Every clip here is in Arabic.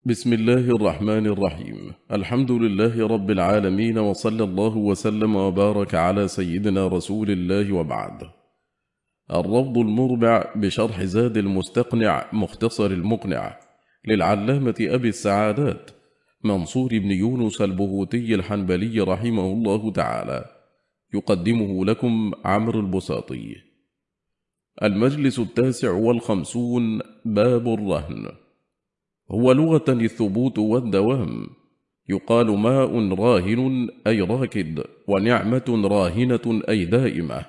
بسم الله الرحمن الرحيم. الحمد لله رب العالمين، وصلى الله وسلم وبارك على سيدنا رسول الله، وبعد. الروض المربع بشرح زاد المستقنع مختصر المقنع للعلامة أبي السعادات منصور بن يونس البهوتي الحنبلي رحمه الله تعالى، يقدمه لكم عمرو البساطي. المجلس 59. باب الرهن. هو لغة الثبوت والدوام. يقال ماء راهن أي راكد، ونعمة راهنة أي دائمة.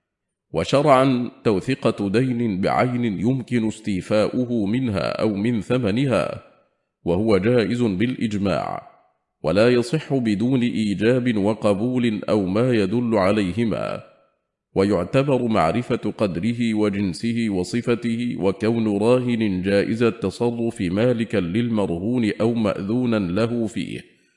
وشرعا توثقة دين بعين يمكن استيفاؤه منها أو من ثمنها، وهو جائز بالإجماع، ولا يصح بدون إيجاب وقبول أو ما يدل عليهما. ويعتبر معرفة قدره وجنسه وصفته، وكون راهن جائز التصرف مالكا للمرهون أو مأذونا له فيه.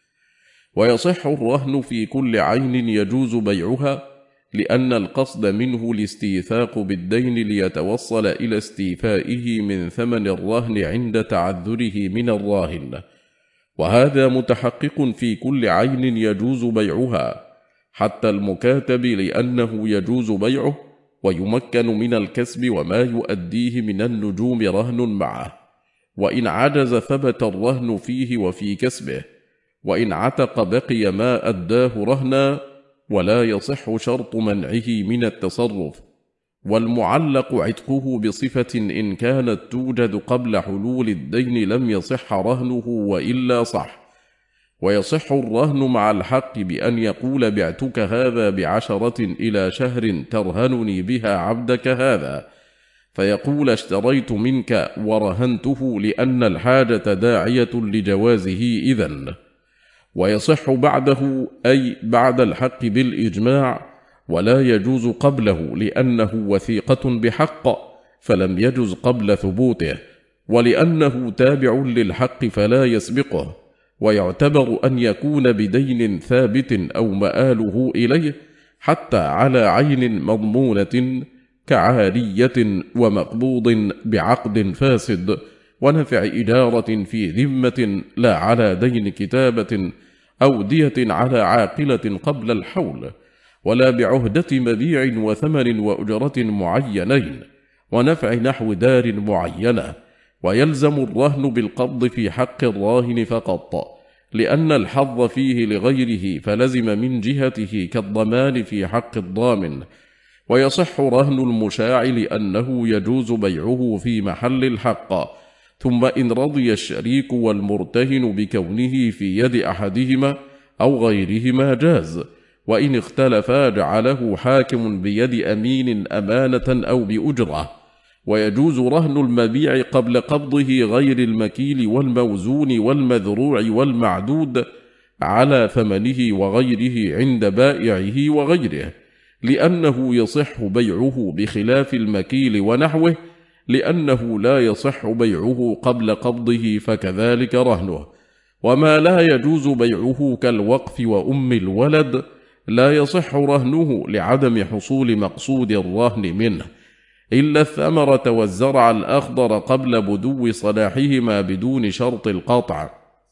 ويصح الرهن في كل عين يجوز بيعها، لأن القصد منه الاستيثاق بالدين ليتوصل إلى استيفائه من ثمن الرهن عند تعذره من الراهن، وهذا متحقق في كل عين يجوز بيعها، حتى المكاتب، لأنه يجوز بيعه ويمكن من الكسب وما يؤديه من النجوم رهن معه، وإن عجز ثبت الرهن فيه وفي كسبه، وإن عتق بقي ما أداه رهنا، ولا يصح شرط منعه من التصرف. والمعلق عتقه بصفة إن كانت توجد قبل حلول الدين لم يصح رهنه وإلا صح. ويصح الرهن مع الحق بأن يقول بعتك هذا ب10 إلى شهر ترهنني بها عبدك هذا، فيقول اشتريت منك ورهنته لأن الحاجة داعية لجوازه إذن. ويصح بعده أي بعد الحق بالإجماع، ولا يجوز قبله لأنه وثيقة بحق فلم يجز قبل ثبوته، ولأنه تابع للحق فلا يسبقه. ويعتبر أن يكون بدين ثابت أو مآله إليه، حتى على عين مضمونة كعارية ومقبوض بعقد فاسد، ونفع إجارة في ذمة لا على دين كتابة، أو دية على عاقلة قبل الحول، ولا بعهدة مبيع وثمن وأجرة معينين، ونفع نحو دار معينة. ويلزم الرهن بالقبض في حق الراهن فقط، لأن الحظ فيه لغيره فلزم من جهته كالضمان في حق الضامن. ويصح رهن المشاع لأنه يجوز بيعه في محل الحق، ثم إن رضي الشريك والمرتهن بكونه في يد أحدهما أو غيرهما جاز، وإن اختلفا جعله حاكم بيد أمين أمانة أو بأجرة. ويجوز رهن المبيع قبل قبضه غير المكيل والموزون والمذروع والمعدود على ثمنه وغيره عند بائعه وغيره، لأنه يصح بيعه بخلاف المكيل ونحوه، لأنه لا يصح بيعه قبل قبضه فكذلك رهنه. وما لا يجوز بيعه كالوقف وأم الولد لا يصح رهنه لعدم حصول مقصود الرهن منه، إلا الثمرة والزرع الأخضر قبل بدو صلاحهما بدون شرط القطع،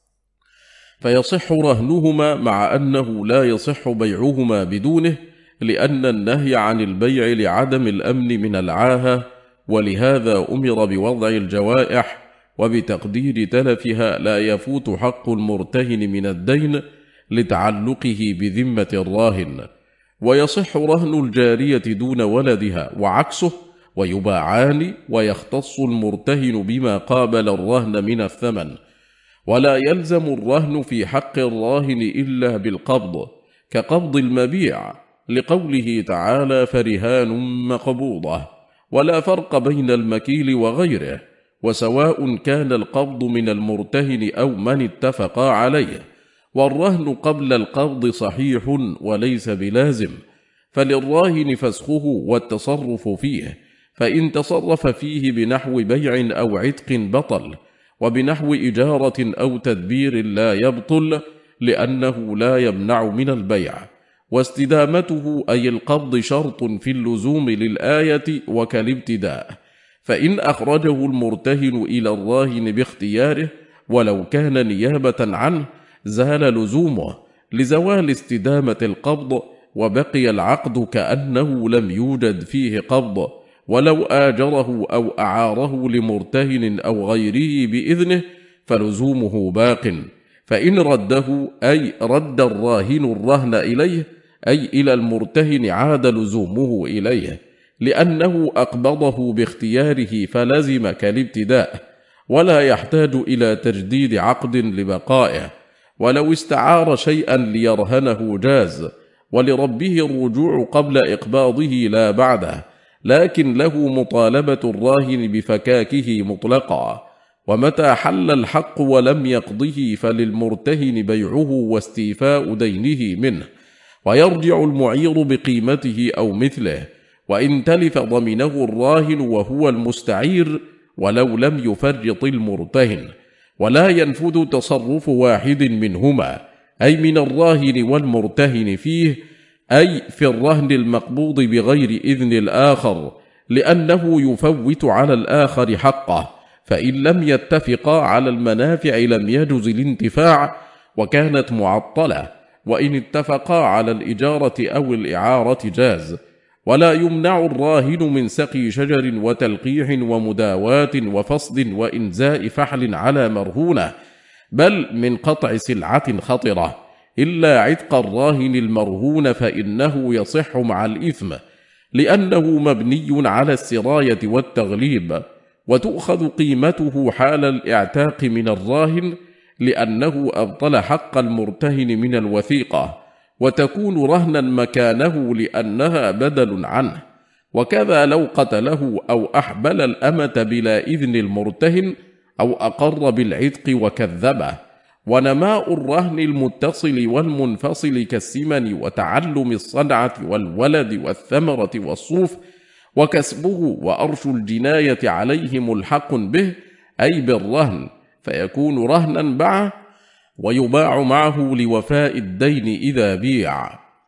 فيصح رهنهما مع أنه لا يصح بيعهما بدونه، لأن النهي عن البيع لعدم الأمن من العاهة، ولهذا أمر بوضع الجوائح وبتقدير تلفها لا يفوت حق المرتهن من الدين لتعلقه بذمة الراهن. ويصح رهن الجارية دون ولدها وعكسه، ويباعان، ويختص المرتهن بما قابل الرهن من الثمن. ولا يلزم الرهن في حق الراهن إلا بالقبض، كقبض المبيع، لقوله تعالى فرهان مقبوضة. ولا فرق بين المكيل وغيره، وسواء كان القبض من المرتهن أو من اتفقا عليه. والرهن قبل القبض صحيح وليس بلازم، فللراهن فسخه والتصرف فيه، فإن تصرف فيه بنحو بيع أو عتق بطل، وبنحو إجارة أو تدبير لا يبطل، لأنه لا يمنع من البيع. واستدامته أي القبض شرط في اللزوم للآية وكالابتداء، فإن أخرجه المرتهن إلى الراهن باختياره ولو كان نيابة عنه زال لزومه لزوال استدامة القبض، وبقي العقد كأنه لم يوجد فيه قبض، ولو آجره أو أعاره لمرتهن أو غيره بإذنه فلزومه باق. فإن رده أي رد الراهن الرهن إليه أي إلى المرتهن عاد لزومه إليه، لأنه أقبضه باختياره فلزم كالابتداء، ولا يحتاج إلى تجديد عقد لبقائه. ولو استعار شيئا ليرهنه جاز، ولربه الرجوع قبل إقباضه لا بعده، لكن له مطالبة الراهن بفكاكه مطلقا. ومتى حل الحق ولم يقضه فللمرتهن بيعه واستيفاء دينه منه، ويرجع المعير بقيمته أو مثله، وإن تلف ضمنه الراهن وهو المستعير ولو لم يفرط المرتهن. ولا ينفذ تصرف واحد منهما، أي من الراهن والمرتهن فيه، أي في الرهن المقبوض بغير إذن الآخر، لأنه يفوت على الآخر حقه، فإن لم يتفقا على المنافع لم يجز الانتفاع وكانت معطلة، وإن اتفقا على الإجارة أو الإعارة جاز. ولا يمنع الراهن من سقي شجر وتلقيح ومداواة وفصد وإنزاء فحل على مرهونة، بل من قطع سلعة خطرة، إلا عتق الراهن المرهون فإنه يصح مع الإثم، لأنه مبني على السراية والتغليب، وتؤخذ قيمته حال الاعتاق من الراهن، لأنه أبطل حق المرتهن من الوثيقة، وتكون رهنا مكانه لأنها بدل عنه. وكذا لو قتله أو أحبل الأمة بلا إذن المرتهن أو أقر بالعتق وكذبه. ونماء الرهن المتصل والمنفصل كالسمن وتعلم الصنعة والولد والثمرة والصوف وكسبه وأرش الجناية عليه ملحق به، أي بالرهن، فيكون رهنا معه ويباع معه لوفاء الدين إذا بيع.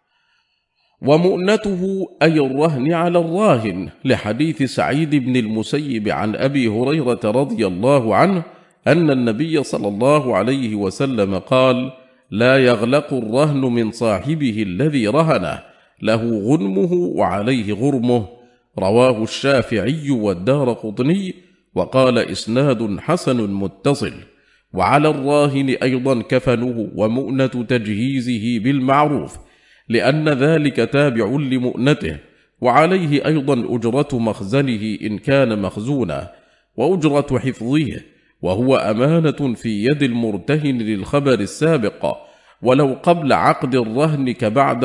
ومؤنته أي الرهن على الراهن، لحديث سعيد بن المسيب عن أبي هريرة رضي الله عنه أن النبي صلى الله عليه وسلم قال: لا يغلق الرهن من صاحبه الذي رهنه، له غنمه وعليه غرمه. رواه الشافعي والدارقطني، وقال إسناد حسن متصل. وعلى الراهن أيضا كفنه ومؤنة تجهيزه بالمعروف، لأن ذلك تابع لمؤنته، وعليه أيضا أجرة مخزنه إن كان مخزونا، وأجرة حفظه، وهو أمانة في يد المرتهن للخبر السابق، ولو قبل عقد الرهن كبعد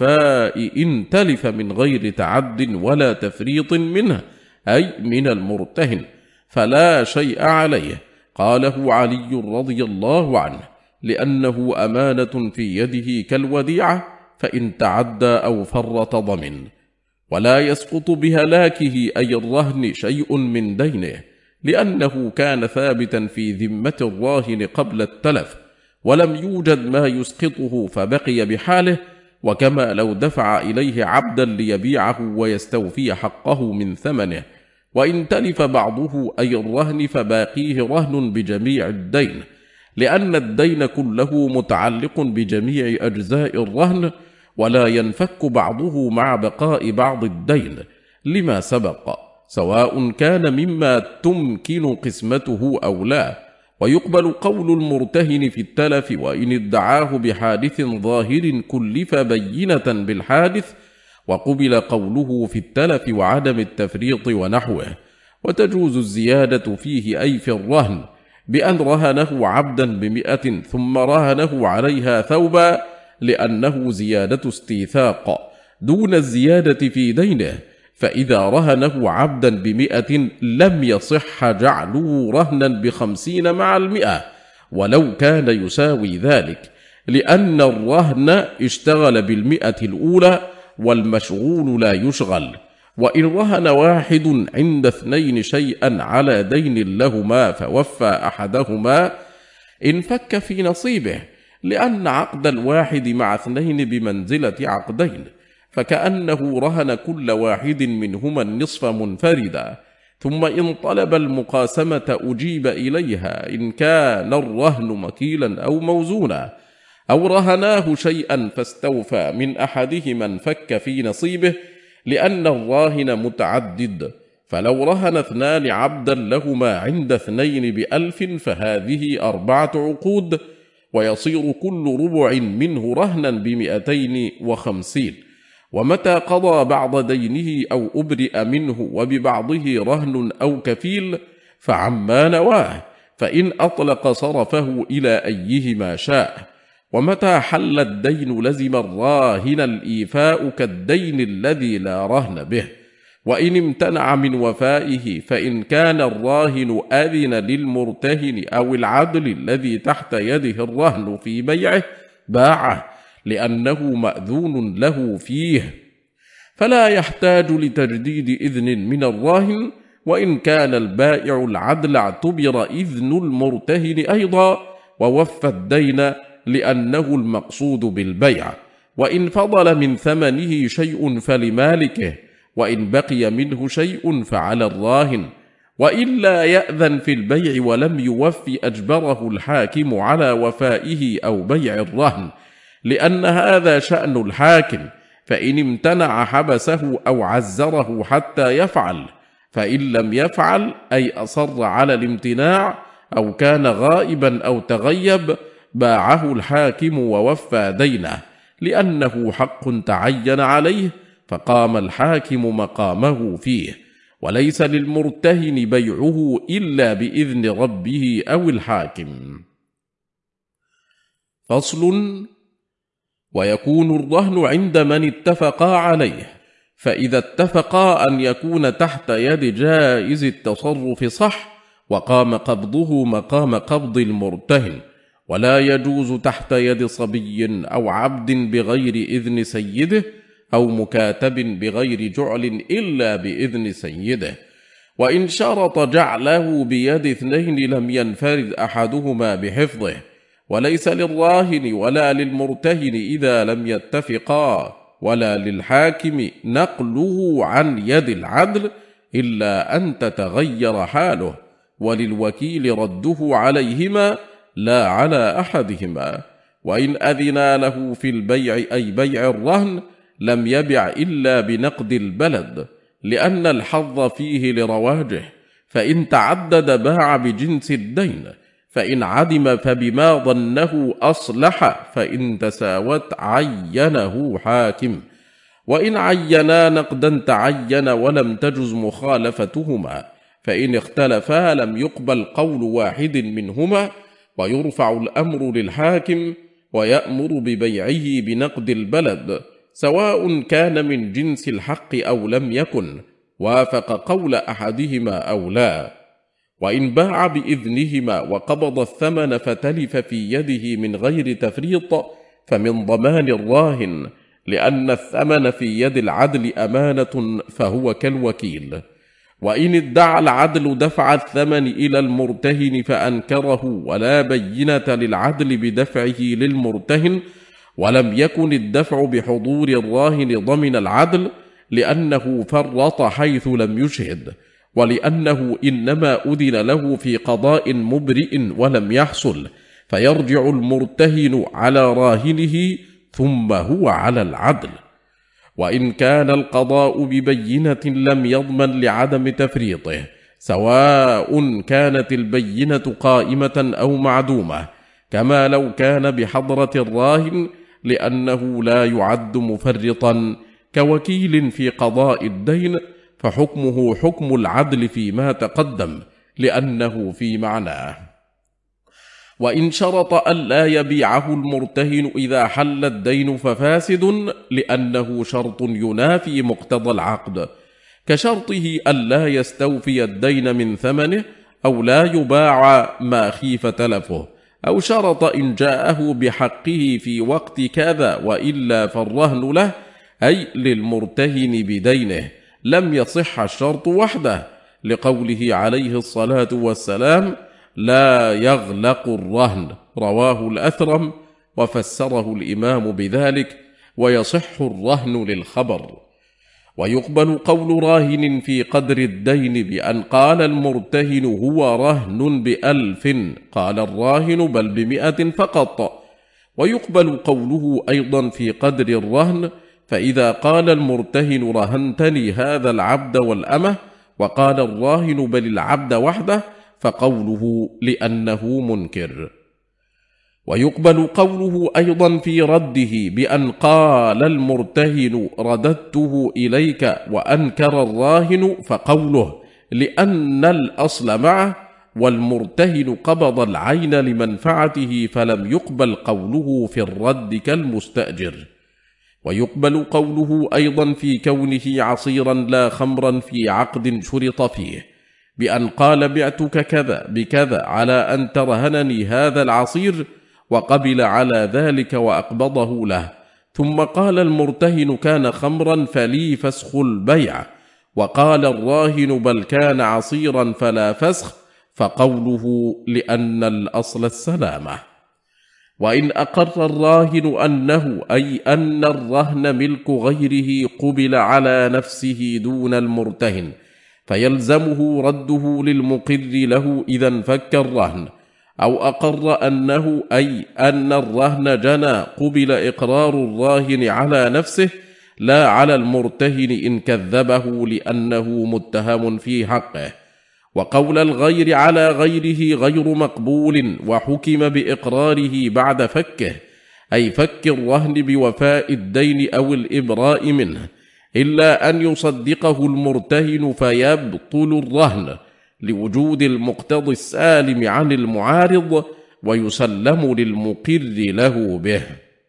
الوفاء إن تلف من غير تعد ولا تفريط منه، أي من المرتهن، فلا شيء عليه. قاله علي رضي الله عنه، لأنه أمانة في يده كالوديعة، فإن تعدى أو فرط ضمن. ولا يسقط بهلاكه أي الرهن شيء من دينه، لأنه كان ثابتا في ذمة الراهن قبل التلف، ولم يوجد ما يسقطه فبقي بحاله، وكما لو دفع إليه عبدا ليبيعه ويستوفي حقه من ثمنه. وإن تلف بعضه أي الرهن فباقيه رهن بجميع الدين، لأن الدين كله متعلق بجميع أجزاء الرهن، ولا ينفك بعضه مع بقاء بعض الدين لما سبق، سواء كان مما تمكن قسمته أو لا. ويقبل قول المرتهن في التلف وإن ادعاه بحادث ظاهر كلف بينة بالحادث، وقبل قوله في التلف وعدم التفريط ونحوه. وتجوز الزيادة فيه أي في الرهن، بأن رهنه عبدا ب100 ثم رهنه عليها ثوبا، لأنه زيادة استيثاق دون الزيادة في دينه، فإذا رهنه عبدا ب100 لم يصح جعله رهنا ب50 مع 100 ولو كان يساوي ذلك، لأن الرهن اشتغل ب100 الأولى والمشغول لا يشغل. وإن رهن واحد عند 2 شيئا على دين لهما فوفى أحدهما انفك في نصيبه، لأن عقد الواحد مع 2 بمنزلة عقدين، فكأنه رهن كل واحد منهما النصف منفردا، ثم إن طلب المقاسمة أجيب إليها إن كان الرهن مكيلا أو موزونا، أو رهناه شيئا فاستوفى من أحدهما انفك في نصيبه، لأن الراهن متعدد، فلو رهن 2 عبدا لهما عند 2 ب1000 فهذه 4 عقود، ويصير كل ربع منه رهنا ب250. ومتى قضى بعض دينه أو أبرئ منه وببعضه رهن أو كفيل فعما نواه، فإن أطلق صرفه إلى أيهما شاء. ومتى حل الدين لزم الراهن الإيفاء كالدين الذي لا رهن به، وإن امتنع من وفائه فإن كان الراهن أذن للمرتهن أو العدل الذي تحت يده الرهن في بيعه باعه، لأنه مأذون له فيه، فلا يحتاج لتجديد إذن من الراهن. وإن كان البائع العدل اعتبر إذن المرتهن أيضا ووفى الدين، لأنه المقصود بالبيع. وإن فضل من ثمنه شيء فلمالكه، وإن بقي منه شيء فعلى الراهن. وإلا يأذن في البيع ولم يوفي أجبره الحاكم على وفائه أو بيع الرهن، لأن هذا شأن الحاكم، فإن امتنع حبسه أو عزره حتى يفعل، فإن لم يفعل أي أصر على الامتناع أو كان غائبا أو تغيب باعه الحاكم ووفى دينه، لأنه حق تعين عليه، فقام الحاكم مقامه فيه، وليس للمرتهن بيعه إلا بإذن ربه أو الحاكم. فصل. ويكون الرهن عند من اتفقا عليه، فإذا اتفقا أن يكون تحت يد جائز التصرف صح، وقام قبضه مقام قبض المرتهن، ولا يجوز تحت يد صبي أو عبد بغير إذن سيده، أو مكاتب بغير جعل إلا بإذن سيده. وإن شرط جعله بيد 2 لم ينفرد أحدهما بحفظه، وليس للراهن ولا للمرتهن إذا لم يتفقا، ولا للحاكم نقله عن يد العدل إلا أن تتغير حاله، وللوكيل رده عليهما لا على أحدهما. وإن أذنا له في البيع أي بيع الرهن لم يبع إلا بنقد البلد، لأن الحظ فيه لرواجه، فإن تعدد باع بجنس الدين، فإن عدم فبما ظنه أصلح، فإن تساوت عينه حاكم. وإن عينا نقدا تعين ولم تجز مخالفتهما، فإن اختلفا لم يقبل قول واحد منهما، ويرفع الأمر للحاكم ويأمر ببيعه بنقد البلد، سواء كان من جنس الحق أو لم يكن، وافق قول أحدهما أو لا. وإن باع بإذنهما وقبض الثمن فتلف في يده من غير تفريط، فمن ضمان الراهن، لأن الثمن في يد العدل أمانة فهو كالوكيل. وإن ادعى العدل دفع الثمن إلى المرتهن فأنكره ولا بينة للعدل بدفعه للمرتهن، ولم يكن الدفع بحضور الراهن ضمن العدل، لأنه فرط حيث لم يشهد، ولأنه إنما أذن له في قضاء مبرئ ولم يحصل، فيرجع المرتهن على راهنه ثم هو على العدل. وإن كان القضاء ببينة لم يضمن لعدم تفريطه، سواء كانت البينة قائمة أو معدومة، كما لو كان بحضرة الراهن، لأنه لا يعد مفرطا كوكيل في قضاء الدين، فحكمه حكم العدل فيما تقدم، لأنه في معناه. وإن شرط ألا يبيعه المرتهن إذا حل الدين ففاسد، لأنه شرط ينافي مقتضى العقد، كشرطه ألا يستوفي الدين من ثمنه، أو لا يباع ما خيف تلفه، أو شرط إن جاءه بحقه في وقت كذا وإلا فالرهن له، أي للمرتهن بدينه، لم يصح الشرط وحده، لقوله عليه الصلاة والسلام: لا يغلق الرهن، رواه الأثرم، وفسره الإمام بذلك: ويصح الرهن للخبر. ويقبل قول راهن في قدر الدين بأن قال المرتهن هو رهن ب1000، قال الراهن بل ب100 فقط. ويقبل قوله أيضا في قدر الرهن، فإذا قال المرتهن رهنتني هذا العبد والأمة، وقال الراهن بل العبد وحده، فقوله لأنه منكر. ويقبل قوله أيضا في رده بأن قال المرتهن رددته إليك وأنكر الراهن، فقوله لأن الأصل معه، والمرتهن قبض العين لمنفعته فلم يقبل قوله في الرد كالمستأجر. ويقبل قوله أيضا في كونه عصيرا لا خمرا في عقد شرط فيه، بأن قال بعتك كذا بكذا على أن ترهنني هذا العصير، وقبل على ذلك وأقبضه له، ثم قال المرتهن كان خمرا فلي فسخ البيع، وقال الراهن بل كان عصيرا فلا فسخ، فقوله لأن الأصل السلامة. وإن أقر الراهن أنه أي أن الرهن ملك غيره قبل على نفسه دون المرتهن، فيلزمه رده للمقر له إذا انفك الرهن. أو أقر أنه أي أن الرهن جنى قبل إقرار الراهن على نفسه لا على المرتهن إن كذبه لأنه متهم في حقه. وقول الغير على غيره غير مقبول، وحكم بإقراره بعد فكه، أي فك الرهن بوفاء الدين أو الإبراء منه، إلا أن يصدقه المرتهن فيبطل الرهن لوجود المقتضي السالم عن المعارض، ويسلم للمقر له به.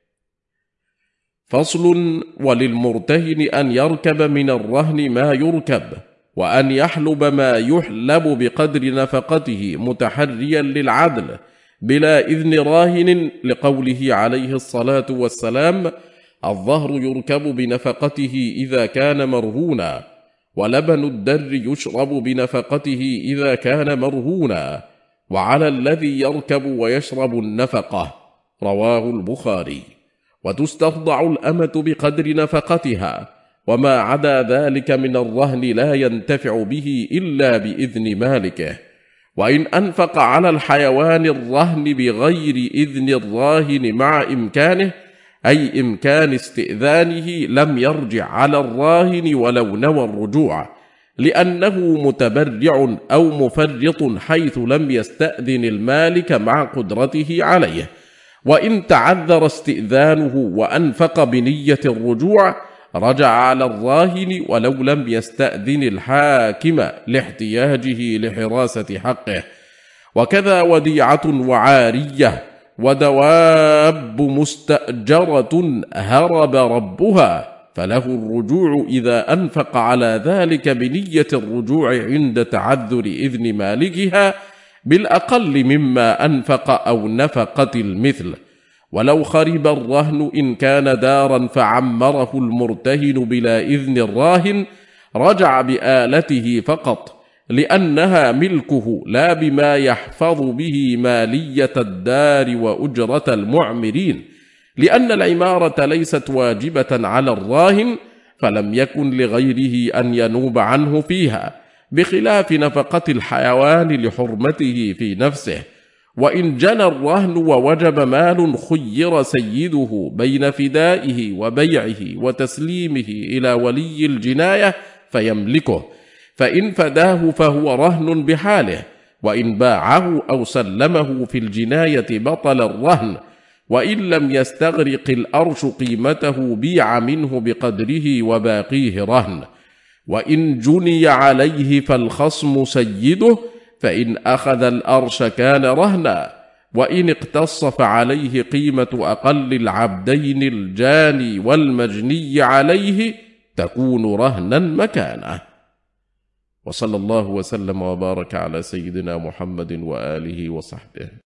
فصل: وللمرتهن أن يركب من الرهن ما يركب، وأن يحلب ما يحلب بقدر نفقته متحريا للعدل بلا إذن راهن، لقوله عليه الصلاة والسلام: الظهر يركب بنفقته إذا كان مرهونا، ولبن الدر يشرب بنفقته إذا كان مرهونا، وعلى الذي يركب ويشرب النفقة. رواه البخاري. وتستخضع الأمة بقدر نفقتها، وما عدا ذلك من الرهن لا ينتفع به إلا بإذن مالكه. وإن أنفق على الحيوان الرهن بغير إذن الراهن مع إمكانه، أي إمكان استئذانه، لم يرجع على الراهن ولو نوى الرجوع، لأنه متبرع أو مفرط حيث لم يستأذن المالك مع قدرته عليه. وإن تعذر استئذانه وأنفق بنية الرجوع، رجع على الراهن ولو لم يستأذن الحاكم لاحتياجه لحراسة حقه. وكذا وديعة وعارية ودواب مستأجرة هرب ربها، فله الرجوع إذا أنفق على ذلك بنية الرجوع عند تعذر إذن مالكها بالأقل مما أنفق أو نفقة المثل. ولو خرب الرهن إن كان دارا فعمره المرتهن بلا إذن الراهن، رجع بآلته فقط، لأنها ملكه لا بما يحفظ به مالية الدار وأجرة المعمرين، لأن العمارة ليست واجبة على الراهن، فلم يكن لغيره أن ينوب عنه فيها، بخلاف نفقة الحيوان لحرمته في نفسه. وإن جنى الرهن ووجب مال، خير سيده بين فدائه وبيعه وتسليمه إلى ولي الجناية فيملكه، فإن فداه فهو رهن بحاله، وإن باعه أو سلمه في الجناية بطل الرهن، وإن لم يستغرق الأرش قيمته بيع منه بقدره وباقيه رهن. وإن جني عليه فالخصم سيده، فإن أخذ الأرش كان رهنا، وإن اقتص فعليه قيمة أقل العبدين الجاني والمجني عليه تكون رهنا مكانه. وصلى الله وسلم وبارك على سيدنا محمد وآله وصحبه.